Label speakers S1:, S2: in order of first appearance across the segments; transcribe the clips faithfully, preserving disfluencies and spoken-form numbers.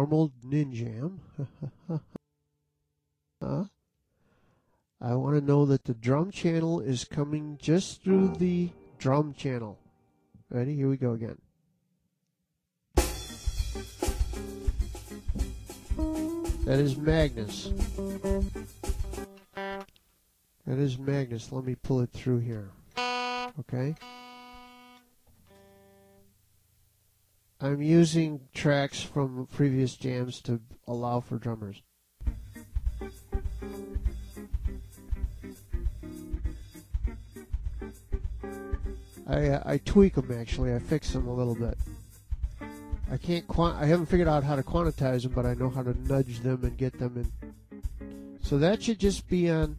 S1: normal Ninjam. huh? I want to know that the drum channel is coming just through the drum channel. Ready? Here we go again. That is Magnus. That is Magnus. Let me pull it through here. Okay? I'm using tracks from previous jams to allow for drummers. I uh, I tweak them actually. I fix them a little bit. I can't quant. I haven't figured out how to quantize them, but I know how to nudge them and get them in. So that should just be on.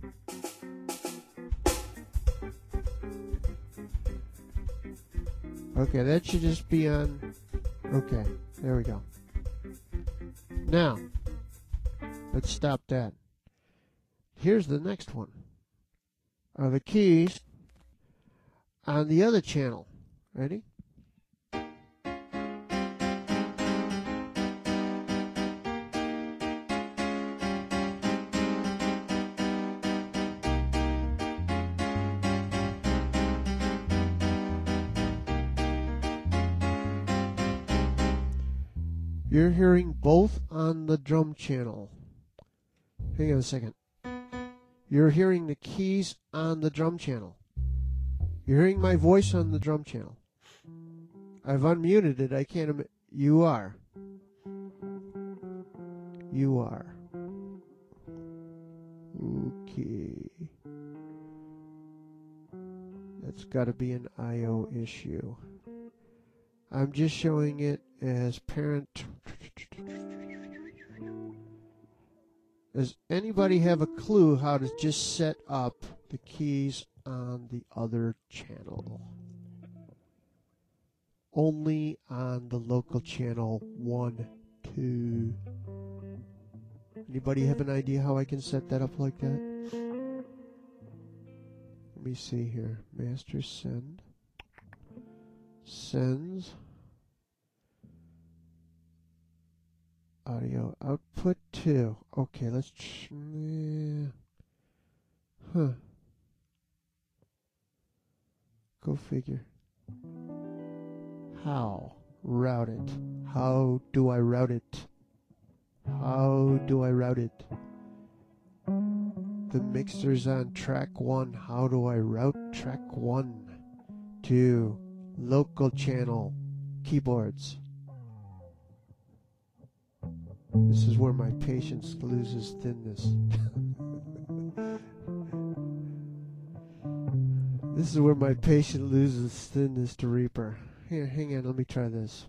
S1: Okay, that should just be on. Okay, there we go. Now, let's stop that. Here's the next one. Are the keys on the other channel. Ready? You're hearing both on the drum channel. Hang on a second. You're hearing the keys on the drum channel. You're hearing my voice on the drum channel. I've unmuted it. I can't admit. You are. You are. Okay. That's got to be an I O issue. I'm just showing it as parent. Does anybody have a clue how to just set up the keys on the other channel? Only on the local channel one, two. Anybody have an idea how I can set that up like that? Let me see here. Master send. Sends. Audio output two. Okay, let's. Ch- yeah. Huh. Go figure. How? Route it. How do I route it? How do I route it? The mixer's on track one. How do I route track one to local channel keyboards? This is where my patience loses thinness. This is where my patience loses thinness to Reaper. Here, hang on, let me try this.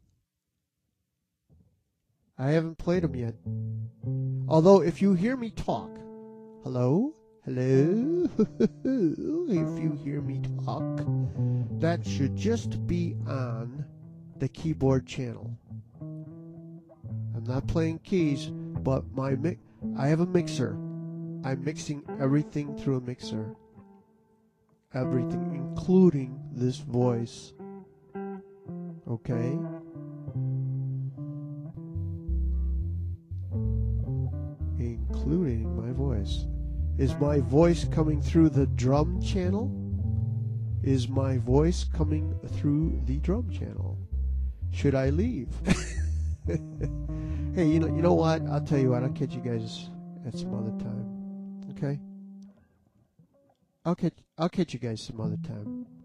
S1: I haven't played them yet. Although, if you hear me talk, hello? Hello? If you hear me talk, that should just be on the keyboard channel. I'm not playing keys, but my mi- I have a mixer. I'm mixing everything through a mixer. Everything, including this voice. Okay? Including my voice. Is my voice coming through the drum channel? Is my voice coming through the drum channel? Should I leave? Hey, you know, you know what? I'll tell you what. I'll catch you guys at some other time. Okay? I'll catch, I'll catch you guys some other time.